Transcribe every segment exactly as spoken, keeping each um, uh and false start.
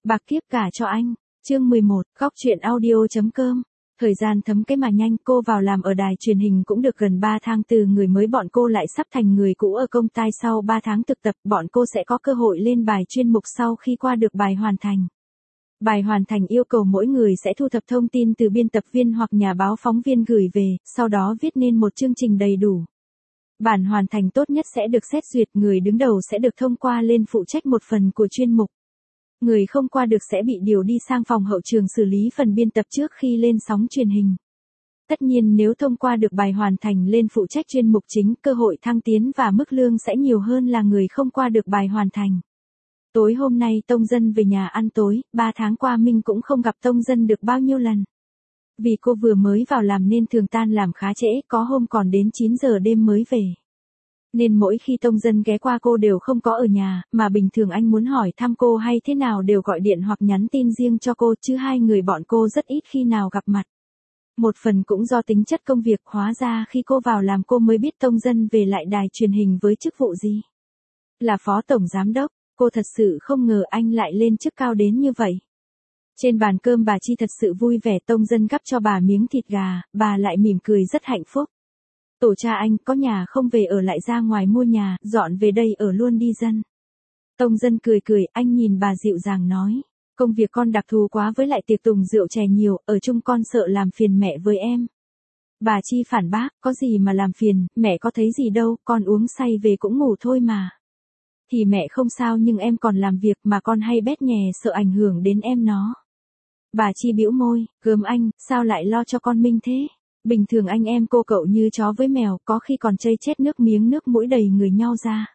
Bạc kiếp cả cho anh. Chương mười một, góc truyện audio.com. Thời gian thấm cái mà nhanh, cô vào làm ở đài truyền hình cũng được gần ba tháng, từ người mới bọn cô lại sắp thành người cũ ở công tai. Sau ba tháng thực tập, bọn cô sẽ có cơ hội lên bài chuyên mục sau khi qua được bài hoàn thành. Bài hoàn thành yêu cầu mỗi người sẽ thu thập thông tin từ biên tập viên hoặc nhà báo phóng viên gửi về, sau đó viết nên một chương trình đầy đủ. Bản hoàn thành tốt nhất sẽ được xét duyệt, người đứng đầu sẽ được thông qua lên phụ trách một phần của chuyên mục. Người không qua được sẽ bị điều đi sang phòng hậu trường xử lý phần biên tập trước khi lên sóng truyền hình. Tất nhiên nếu thông qua được bài hoàn thành lên phụ trách chuyên mục chính, cơ hội thăng tiến và mức lương sẽ nhiều hơn là người không qua được bài hoàn thành. Tối hôm nay Tông Dân về nhà ăn tối, ba tháng qua Minh cũng không gặp Tông Dân được bao nhiêu lần. Vì cô vừa mới vào làm nên thường tan làm khá trễ, có hôm còn đến chín giờ đêm mới về. Nên mỗi khi Tông Dân ghé qua cô đều không có ở nhà, mà bình thường anh muốn hỏi thăm cô hay thế nào đều gọi điện hoặc nhắn tin riêng cho cô, chứ hai người bọn cô rất ít khi nào gặp mặt. Một phần cũng do tính chất công việc, hóa ra khi cô vào làm cô mới biết Tông Dân về lại đài truyền hình với chức vụ gì. Là phó tổng giám đốc, cô thật sự không ngờ anh lại lên chức cao đến như vậy. Trên bàn cơm bà Chi thật sự vui vẻ, Tông Dân gắp cho bà miếng thịt gà, bà lại mỉm cười rất hạnh phúc. Tổ cha anh có nhà không về ở lại ra ngoài mua nhà, dọn về đây ở luôn đi dân. Tông Dân cười cười, anh nhìn bà dịu dàng nói. Công việc con đặc thù quá, với lại tiệc tùng rượu chè nhiều, ở chung con sợ làm phiền mẹ với em. Bà Chi phản bác, có gì mà làm phiền, mẹ có thấy gì đâu, con uống say về cũng ngủ thôi mà. Thì mẹ không sao, nhưng em còn làm việc mà con hay bét nhè, sợ ảnh hưởng đến em nó. Bà Chi bĩu môi, gớm anh, sao lại lo cho con Minh thế? Bình thường anh em cô cậu như chó với mèo, có khi còn chây chết nước miếng nước mũi đầy người nhau ra.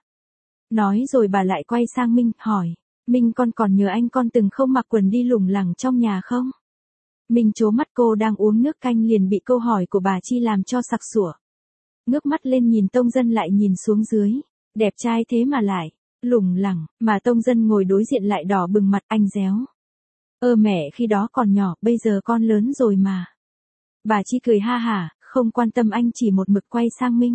Nói rồi bà lại quay sang Minh, hỏi, Minh con còn nhớ anh con từng không mặc quần đi lủng lẳng trong nhà không? Minh trố mắt, cô đang uống nước canh liền bị câu hỏi của bà Chi làm cho sặc sủa. Ngước mắt lên nhìn Tông Dân lại nhìn xuống dưới, đẹp trai thế mà lại lủng lẳng, mà Tông Dân ngồi đối diện lại đỏ bừng mặt, anh réo. Ơ mẹ khi đó còn nhỏ, bây giờ con lớn rồi mà. Bà Chi cười ha hả, không quan tâm anh, chỉ một mực quay sang Minh.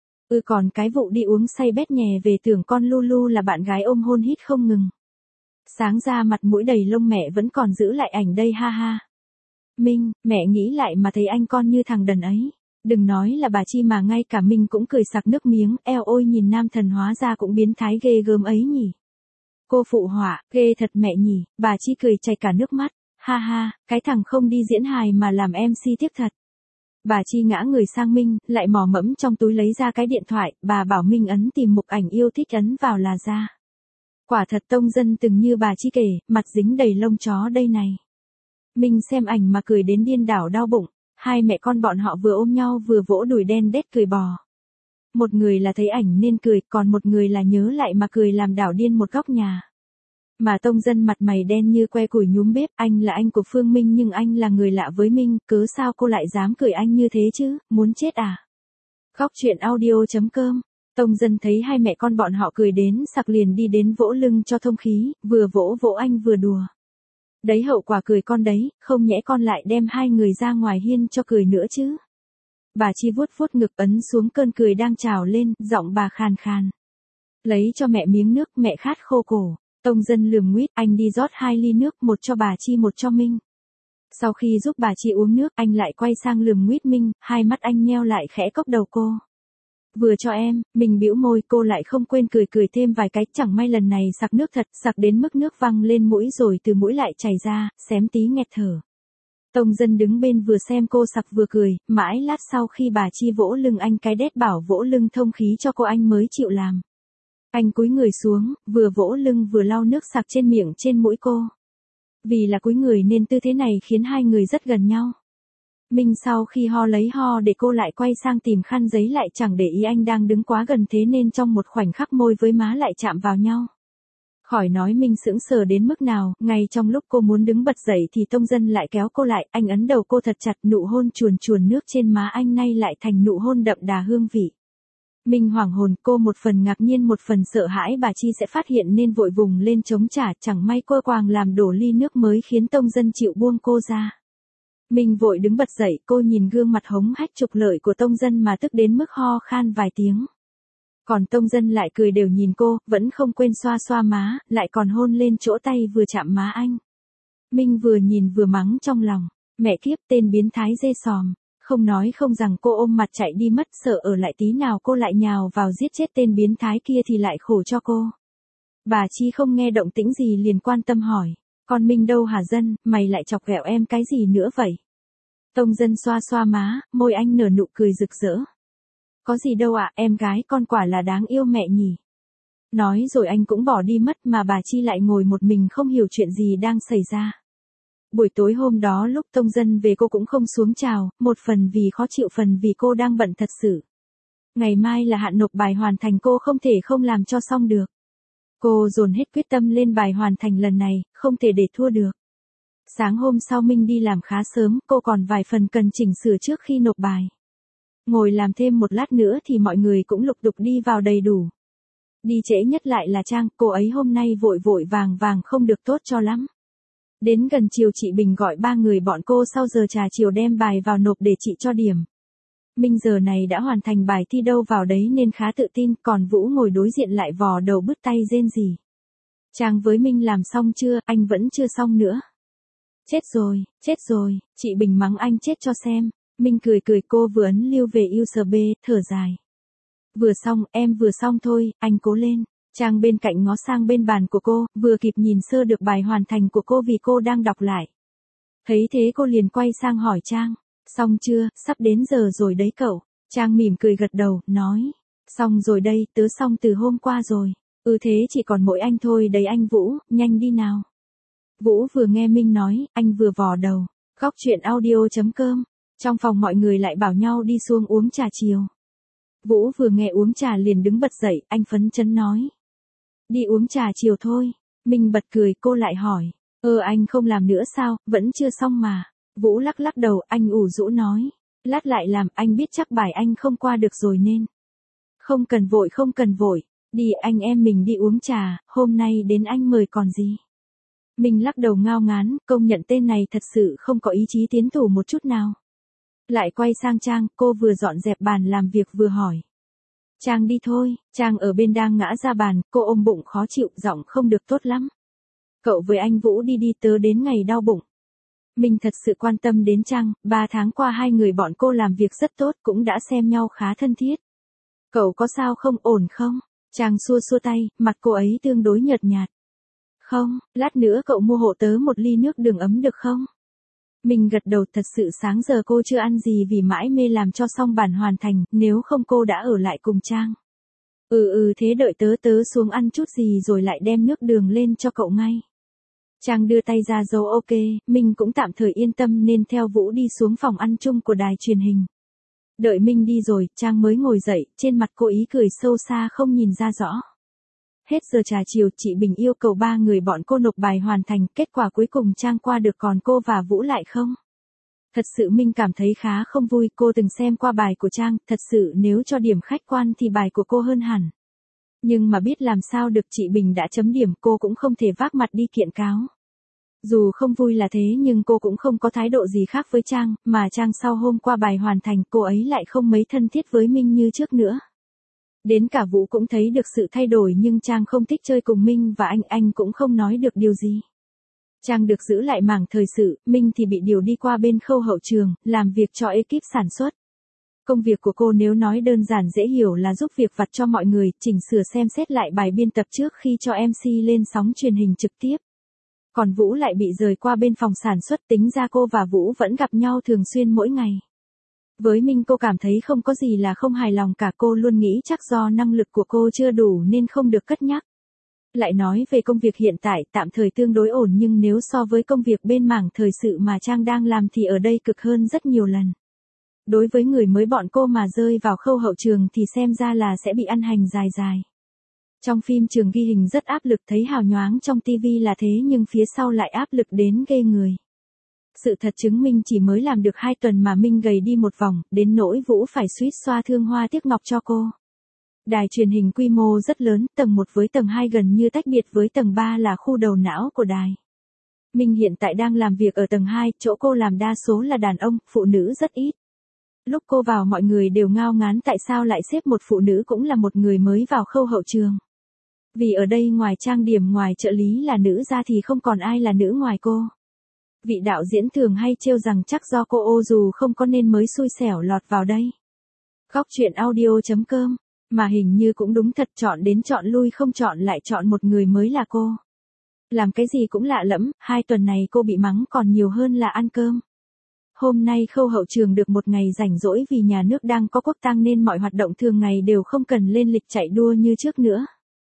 Ừ còn cái vụ đi uống say bét nhè về tưởng con Lulu là bạn gái ôm hôn hít không ngừng. Sáng ra mặt mũi đầy lông mẹ vẫn còn giữ lại ảnh đây ha ha. Minh, mẹ nghĩ lại mà thấy anh con như thằng đần ấy. Đừng nói là bà Chi mà ngay cả Minh cũng cười sặc nước miếng, eo ôi nhìn nam thần hóa ra cũng biến thái ghê gớm ấy nhỉ. Cô phụ họa, ghê thật mẹ nhỉ, bà Chi cười chảy cả nước mắt. Ha ha, cái thằng không đi diễn hài mà làm em xê tiếp thật. Bà Chi ngã người sang Minh, lại mò mẫm trong túi lấy ra cái điện thoại, bà bảo Minh ấn tìm mục ảnh yêu thích, ấn vào là ra. Quả thật Tông Dân từng như bà Chi kể, mặt dính đầy lông chó đây này. Minh xem ảnh mà cười đến điên đảo đau bụng, hai mẹ con bọn họ vừa ôm nhau vừa vỗ đùi đen đét cười bò. Một người là thấy ảnh nên cười, còn một người là nhớ lại mà cười làm đảo điên một góc nhà. Mà Tông Dân mặt mày đen như que củi nhúm bếp, anh là anh của Phương Minh nhưng anh là người lạ với Minh, cớ sao cô lại dám cười anh như thế chứ, muốn chết à? Góc truyện audio.com. Tông Dân thấy hai mẹ con bọn họ cười đến sặc liền đi đến vỗ lưng cho thông khí, vừa vỗ vỗ anh vừa đùa. Đấy hậu quả cười con đấy, không nhẽ con lại đem hai người ra ngoài hiên cho cười nữa chứ. Bà Chi vuốt vuốt ngực ấn xuống cơn cười đang trào lên, giọng bà khàn khàn. Lấy cho mẹ miếng nước, mẹ khát khô cổ. Tông Dân lườm nguýt, anh đi rót hai ly nước, một cho bà Chi một cho Minh. Sau khi giúp bà Chi uống nước, anh lại quay sang lườm nguýt Minh, hai mắt anh nheo lại khẽ cốc đầu cô. Vừa cho em, mình bĩu môi, cô lại không quên cười cười thêm vài cái, chẳng may lần này sặc nước thật, sặc đến mức nước văng lên mũi rồi từ mũi lại chảy ra, xém tí nghẹt thở. Tông Dân đứng bên vừa xem cô sặc vừa cười, mãi lát sau khi bà Chi vỗ lưng anh cái đét bảo vỗ lưng thông khí cho cô anh mới chịu làm. Anh cúi người xuống, vừa vỗ lưng vừa lau nước sặc trên miệng trên mũi cô. Vì là cúi người nên tư thế này khiến hai người rất gần nhau. Minh sau khi ho lấy ho để cô lại quay sang tìm khăn giấy, lại chẳng để ý anh đang đứng quá gần thế nên trong một khoảnh khắc môi với má lại chạm vào nhau. Khỏi nói Minh sững sờ đến mức nào, ngay trong lúc cô muốn đứng bật dậy thì Tông Dân lại kéo cô lại, anh ấn đầu cô thật chặt, nụ hôn chuồn chuồn nước trên má anh nay lại thành nụ hôn đậm đà hương vị. Minh hoảng hồn, cô một phần ngạc nhiên một phần sợ hãi bà Chi sẽ phát hiện nên vội vùng lên chống trả, chẳng may cô quàng làm đổ ly nước mới khiến Tông Dân chịu buông cô ra. Minh vội đứng bật dậy, cô nhìn gương mặt hống hách trục lợi của Tông Dân mà tức đến mức ho khan vài tiếng. Còn Tông Dân lại cười đều nhìn cô, vẫn không quên xoa xoa má, lại còn hôn lên chỗ tay vừa chạm má anh. Minh vừa nhìn vừa mắng trong lòng, mẹ kiếp tên biến thái dê sòm, không nói không rằng cô ôm mặt chạy đi mất, sợ ở lại tí nào cô lại nhào vào giết chết tên biến thái kia thì lại khổ cho cô. Bà Chi không nghe động tĩnh gì liền quan tâm hỏi, con Minh đâu hả Dân, mày lại chọc ghẹo em cái gì nữa vậy? Tông Dân xoa xoa má, môi anh nở nụ cười rực rỡ. Có gì đâu ạ, em gái con quả là đáng yêu mẹ nhỉ. Nói rồi anh cũng bỏ đi mất mà bà Chi lại ngồi một mình không hiểu chuyện gì đang xảy ra. Buổi tối hôm đó lúc Tông Dân về cô cũng không xuống chào, một phần vì khó chịu phần vì cô đang bận thật sự. Ngày mai là hạn nộp bài hoàn thành cô không thể không làm cho xong được. Cô dồn hết quyết tâm lên bài hoàn thành lần này, không thể để thua được. Sáng hôm sau Minh đi làm khá sớm, cô còn vài phần cần chỉnh sửa trước khi nộp bài. Ngồi làm thêm một lát nữa thì mọi người cũng lục tục đi vào đầy đủ. Đi trễ nhất lại là Trang, cô ấy hôm nay vội vội vàng vàng không được tốt cho lắm. Đến gần chiều chị Bình gọi ba người bọn cô sau giờ trà chiều đem bài vào nộp để chị cho điểm. Minh giờ này đã hoàn thành bài thi đâu vào đấy nên khá tự tin, còn Vũ ngồi đối diện lại vò đầu bứt tay rên rỉ. Trang với Minh làm xong chưa, anh vẫn chưa xong nữa. Chết rồi, chết rồi, chị Bình mắng anh chết cho xem. Minh cười cười cô vừa ấn lưu về u ét bê, thở dài. Vừa xong, em vừa xong thôi, anh cố lên. Trang bên cạnh ngó sang bên bàn của cô, vừa kịp nhìn sơ được bài hoàn thành của cô vì cô đang đọc lại. Thấy thế cô liền quay sang hỏi Trang, xong chưa, sắp đến giờ rồi đấy cậu. Trang mỉm cười gật đầu, nói, xong rồi đây, tớ xong từ hôm qua rồi. Ừ thế chỉ còn mỗi anh thôi đấy anh Vũ, nhanh đi nào. Vũ vừa nghe Minh nói, anh vừa vò đầu. Góc chuyện audio chấm com. Trong phòng mọi người lại bảo nhau đi xuống uống trà chiều. Vũ vừa nghe uống trà liền đứng bật dậy, anh phấn chấn nói. Đi uống trà chiều thôi. Minh bật cười, cô lại hỏi. Ơ anh không làm nữa sao, vẫn chưa xong mà. Vũ lắc lắc đầu, anh ủ rũ nói. Lát lại làm, anh biết chắc bài anh không qua được rồi nên. Không cần vội không cần vội. Đi anh em mình đi uống trà, hôm nay đến anh mời còn gì. Minh lắc đầu ngao ngán, công nhận tên này thật sự không có ý chí tiến thủ một chút nào. Lại quay sang Trang, cô vừa dọn dẹp bàn làm việc vừa hỏi. Trang đi thôi, Trang ở bên đang ngã ra bàn, cô ôm bụng khó chịu, giọng không được tốt lắm. Cậu với anh Vũ đi đi tớ đến ngày đau bụng. Mình thật sự quan tâm đến Trang, ba tháng qua hai người bọn cô làm việc rất tốt cũng đã xem nhau khá thân thiết. Cậu có sao không, ổn không? Trang xua xua tay, mặt cô ấy tương đối nhợt nhạt. Không, lát nữa cậu mua hộ tớ một ly nước đường ấm được không? Mình gật đầu, thật sự sáng giờ cô chưa ăn gì vì mãi mê làm cho xong bản hoàn thành, nếu không cô đã ở lại cùng Trang. Ừ ừ thế đợi tớ tớ xuống ăn chút gì rồi lại đem nước đường lên cho cậu ngay. Trang đưa tay ra dấu ok, mình cũng tạm thời yên tâm nên theo Vũ đi xuống phòng ăn chung của đài truyền hình. Đợi Minh đi rồi, Trang mới ngồi dậy, trên mặt cô ý cười sâu xa không nhìn ra rõ. Hết giờ trà chiều, chị Bình yêu cầu ba người bọn cô nộp bài hoàn thành, kết quả cuối cùng Trang qua được còn cô và Vũ lại không. Thật sự Minh cảm thấy khá không vui, cô từng xem qua bài của Trang, thật sự nếu cho điểm khách quan thì bài của cô hơn hẳn. Nhưng mà biết làm sao được, chị Bình đã chấm điểm, cô cũng không thể vác mặt đi kiện cáo. Dù không vui là thế nhưng cô cũng không có thái độ gì khác với Trang, mà Trang sau hôm qua bài hoàn thành cô ấy lại không mấy thân thiết với Minh như trước nữa. Đến cả Vũ cũng thấy được sự thay đổi nhưng Trang không thích chơi cùng Minh và anh, anh cũng không nói được điều gì. Trang được giữ lại mảng thời sự, Minh thì bị điều đi qua bên khâu hậu trường, làm việc cho ekip sản xuất. Công việc của cô nếu nói đơn giản dễ hiểu là giúp việc vặt cho mọi người, chỉnh sửa xem xét lại bài biên tập trước khi cho em xê lên sóng truyền hình trực tiếp. Còn Vũ lại bị rời qua bên phòng sản xuất, tính ra cô và Vũ vẫn gặp nhau thường xuyên mỗi ngày. Với Minh cô cảm thấy không có gì là không hài lòng cả, cô luôn nghĩ chắc do năng lực của cô chưa đủ nên không được cất nhắc. Lại nói về công việc hiện tại tạm thời tương đối ổn nhưng nếu so với công việc bên mảng thời sự mà Trang đang làm thì ở đây cực hơn rất nhiều lần. Đối với người mới bọn cô mà rơi vào khâu hậu trường thì xem ra là sẽ bị ăn hành dài dài. Trong phim trường ghi hình rất áp lực, thấy hào nhoáng trong tivi là thế nhưng phía sau lại áp lực đến ghê người. Sự thật chứng minh chỉ mới làm được hai tuần mà Minh gầy đi một vòng, đến nỗi Vũ phải suýt xoa thương hoa tiếc ngọc cho cô. Đài truyền hình quy mô rất lớn, tầng một với tầng hai gần như tách biệt với tầng ba là khu đầu não của đài. Minh hiện tại đang làm việc ở tầng hai, chỗ cô làm đa số là đàn ông, phụ nữ rất ít. Lúc cô vào mọi người đều ngao ngán tại sao lại xếp một phụ nữ cũng là một người mới vào khâu hậu trường. Vì ở đây ngoài trang điểm ngoài trợ lý là nữ ra thì không còn ai là nữ ngoài cô. Vị đạo diễn thường hay trêu rằng chắc do cô ô dù không có nên mới xui xẻo lọt vào đây. Góc truyện audio.com, mà hình như cũng đúng thật, chọn đến chọn lui không chọn lại chọn một người mới là cô. Làm cái gì cũng lạ lẫm, hai tuần này cô bị mắng còn nhiều hơn là ăn cơm. Hôm nay khâu hậu trường được một ngày rảnh rỗi vì nhà nước đang có quốc tang nên mọi hoạt động thường ngày đều không cần lên lịch chạy đua như trước nữa.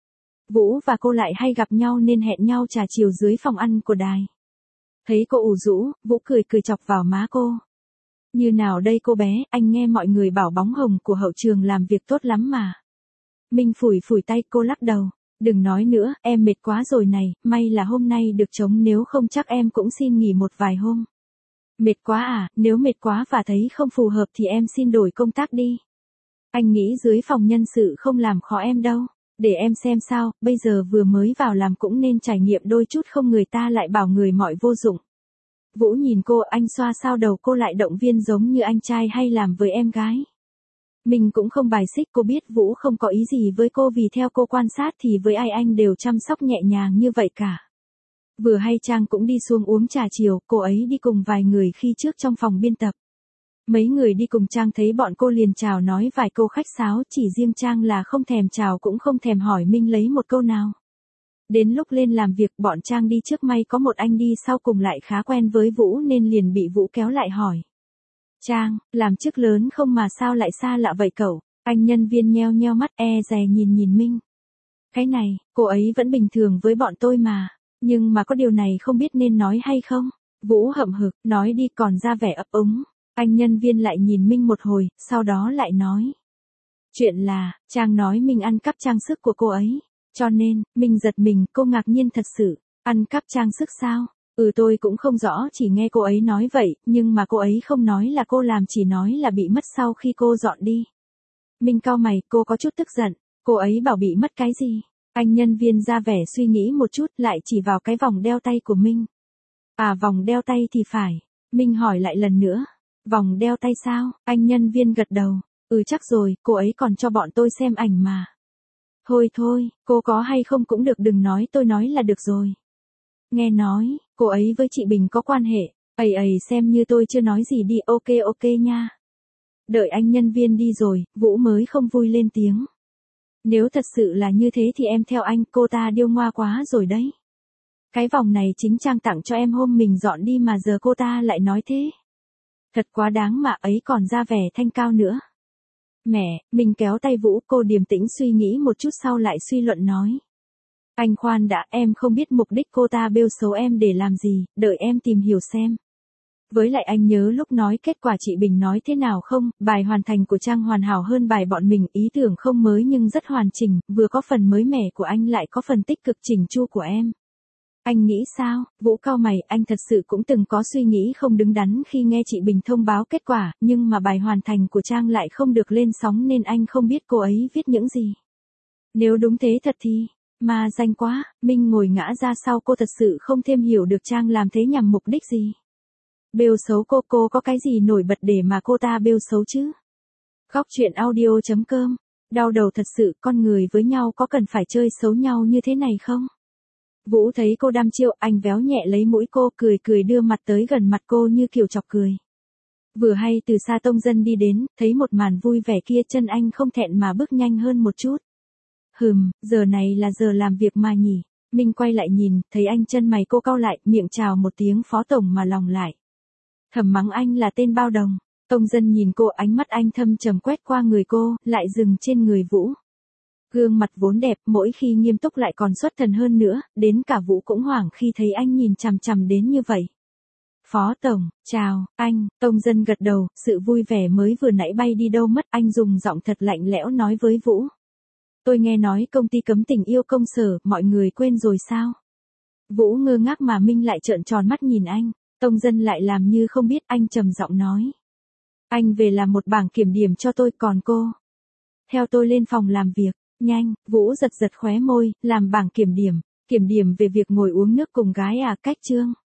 Vũ và cô lại hay gặp nhau nên hẹn nhau trà chiều dưới phòng ăn của đài. Thấy cô ủ rũ, Vũ cười cười chọc vào má cô. Như nào đây cô bé, anh nghe mọi người bảo bóng hồng của hậu trường làm việc tốt lắm mà. Minh phủi phủi tay, cô lắc đầu. Đừng nói nữa, em mệt quá rồi này, may là hôm nay được trống nếu không chắc em cũng xin nghỉ một vài hôm. Mệt quá à, nếu mệt quá và thấy không phù hợp thì em xin đổi công tác đi. Anh nghĩ dưới phòng nhân sự không làm khó em đâu. Để em xem sao, bây giờ vừa mới vào làm cũng nên trải nghiệm đôi chút không người ta lại bảo người mọi vô dụng. Vũ nhìn cô, anh xoa sao đầu cô lại động viên giống như anh trai hay làm với em gái. Mình cũng không bài xích, cô biết Vũ không có ý gì với cô vì theo cô quan sát thì với ai anh đều chăm sóc nhẹ nhàng như vậy cả. Vừa hay Trang cũng đi xuống uống trà chiều, cô ấy đi cùng vài người khi trước trong phòng biên tập. Mấy người đi cùng Trang thấy bọn cô liền chào nói vài câu khách sáo, chỉ riêng Trang là không thèm chào cũng không thèm hỏi Minh lấy một câu nào. Đến lúc lên làm việc bọn Trang đi trước, may có một anh đi sau cùng lại khá quen với Vũ nên liền bị Vũ kéo lại hỏi. Trang, làm chức lớn không mà sao lại xa lạ vậy cậu? Anh nhân viên nheo nheo mắt e dè nhìn nhìn Minh. Cái này, cô ấy vẫn bình thường với bọn tôi mà, nhưng mà có điều này không biết nên nói hay không? Vũ hậm hực, nói đi, còn ra vẻ ấp úng. Anh nhân viên lại nhìn Minh một hồi, sau đó lại nói. Chuyện là, Trang nói Minh ăn cắp trang sức của cô ấy. Cho nên, Minh giật mình, cô ngạc nhiên thật sự. Ăn cắp trang sức sao? Ừ, tôi cũng không rõ, chỉ nghe cô ấy nói vậy, nhưng mà cô ấy không nói là cô làm, chỉ nói là bị mất sau khi cô dọn đi. Minh cau mày, cô có chút tức giận. Cô ấy bảo bị mất cái gì? Anh nhân viên ra vẻ suy nghĩ một chút, lại chỉ vào cái vòng đeo tay của Minh. À, vòng đeo tay thì phải. Minh hỏi lại lần nữa. Vòng đeo tay sao? Anh nhân viên gật đầu. Ừ, chắc rồi, cô ấy còn cho bọn tôi xem ảnh mà. Thôi thôi, cô có hay không cũng được, đừng nói tôi nói là được rồi. Nghe nói, cô ấy với chị Bình có quan hệ. Ầy ầy, xem như tôi chưa nói gì đi, ok ok nha. Đợi anh nhân viên đi rồi, Vũ mới không vui lên tiếng. Nếu thật sự là như thế thì em theo anh, cô ta điêu ngoa quá rồi đấy. Cái vòng này chính Trang tặng cho em hôm mình dọn đi mà giờ cô ta lại nói thế. Thật quá đáng mà, ấy còn ra vẻ thanh cao nữa. Mẹ, mình kéo tay Vũ, cô điềm tĩnh suy nghĩ một chút sau lại suy luận nói. Anh khoan đã, em không biết mục đích cô ta bêu xấu em để làm gì, đợi em tìm hiểu xem. Với lại anh nhớ lúc nói kết quả chị Bình nói thế nào không, bài hoàn thành của Trang hoàn hảo hơn bài bọn mình, ý tưởng không mới nhưng rất hoàn chỉnh, vừa có phần mới mẻ của anh lại có phần tích cực chỉnh chu của em. Anh nghĩ sao? Vũ cau mày, anh thật sự cũng từng có suy nghĩ không đứng đắn khi nghe chị Bình thông báo kết quả, nhưng mà bài hoàn thành của Trang lại không được lên sóng nên anh không biết cô ấy viết những gì. Nếu đúng thế thật thì, mà danh quá, Minh ngồi ngã ra sau, cô thật sự không thêm hiểu được Trang làm thế nhằm mục đích gì. Bêu xấu cô, cô có cái gì nổi bật để mà cô ta bêu xấu chứ? Góc truyện audio.com, đau đầu thật sự, con người với nhau có cần phải chơi xấu nhau như thế này không? Vũ thấy cô đăm chiêu, anh véo nhẹ lấy mũi cô, cười cười đưa mặt tới gần mặt cô như kiểu chọc cười. Vừa hay từ xa Tông Dân đi đến, thấy một màn vui vẻ kia, chân anh không thẹn mà bước nhanh hơn một chút. Hừm, giờ này là giờ làm việc mà nhỉ? Minh quay lại nhìn, thấy anh chân mày cô cau lại, miệng chào một tiếng phó tổng mà lòng lại. Thầm mắng anh là tên bao đồng. Tông Dân nhìn cô, ánh mắt anh thâm trầm quét qua người cô, lại dừng trên người Vũ. Gương mặt vốn đẹp, mỗi khi nghiêm túc lại còn xuất thần hơn nữa, đến cả Vũ cũng hoảng khi thấy anh nhìn chằm chằm đến như vậy. Phó tổng, chào, anh, Tông Dân gật đầu, sự vui vẻ mới vừa nãy bay đi đâu mất, anh dùng giọng thật lạnh lẽo nói với Vũ. Tôi nghe nói công ty cấm tình yêu công sở, mọi người quên rồi sao? Vũ ngơ ngác mà Minh lại trợn tròn mắt nhìn anh, Tông Dân lại làm như không biết, anh trầm giọng nói. Anh về làm một bảng kiểm điểm cho tôi, còn cô. Theo tôi lên phòng làm việc. Nhanh, Vũ giật giật khóe môi, làm bảng kiểm điểm, kiểm điểm về việc ngồi uống nước cùng gái à, cách chương.